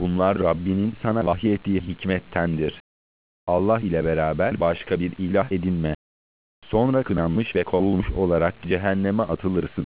Bunlar Rabbinin sana vahyettiği hikmettendir. Allah ile beraber başka bir ilah edinme. Sonra kınanmış ve kovulmuş olarak cehenneme atılırsın.